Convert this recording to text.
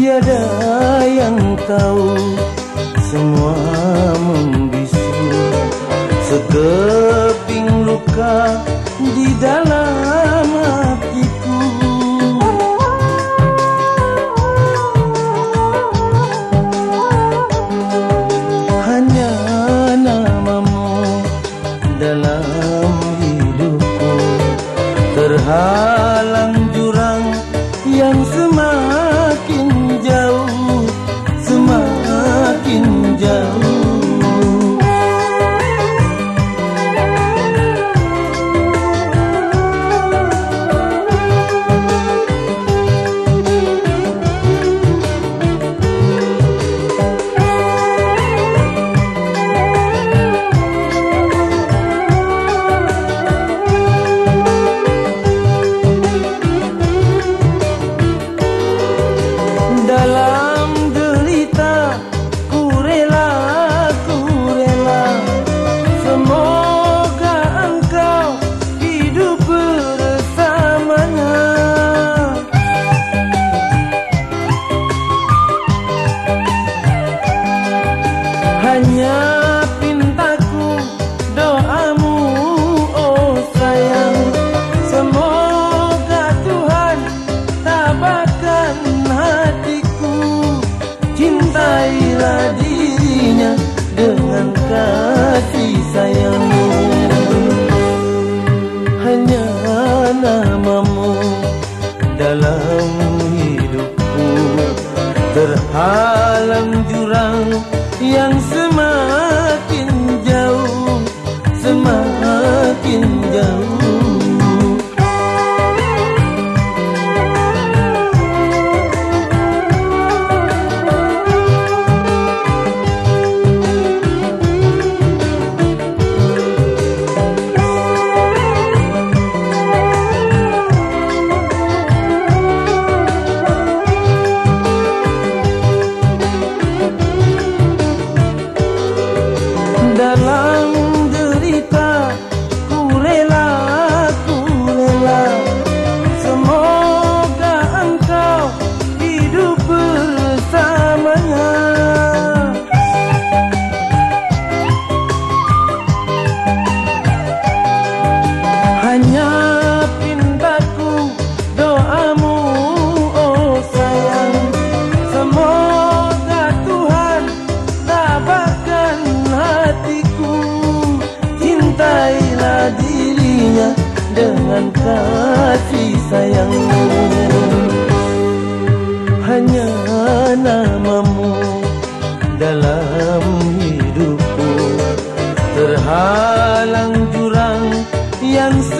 Tiada yang tahu, semua membisu, sekeping luka di dalam hatiku. Hanya namamu dalam hidupku, terhalang jurang yang semakin jauh, semakin jauh. Dalam derita ku rela, semoga engkau hidup bersamanya. Hanya pintaku doamu, oh sayang, semoga Tuhan tabahkan hatiku. Cintailah dirinya dengan kasih sayangmu. Hanya namamu dalam hidupku, terhalang jurang yang semakin jauh, semakin jauh. Dalam derita ku rela, semoga engkau hidup bersamanya. Hanya pintaku doamu, oh sayang, semoga Tuhan tabahkan hatiku. Cintailah dirinya dengan kasih sayangmu. Hanya namamu dalam hidupku, terhalang jurang yang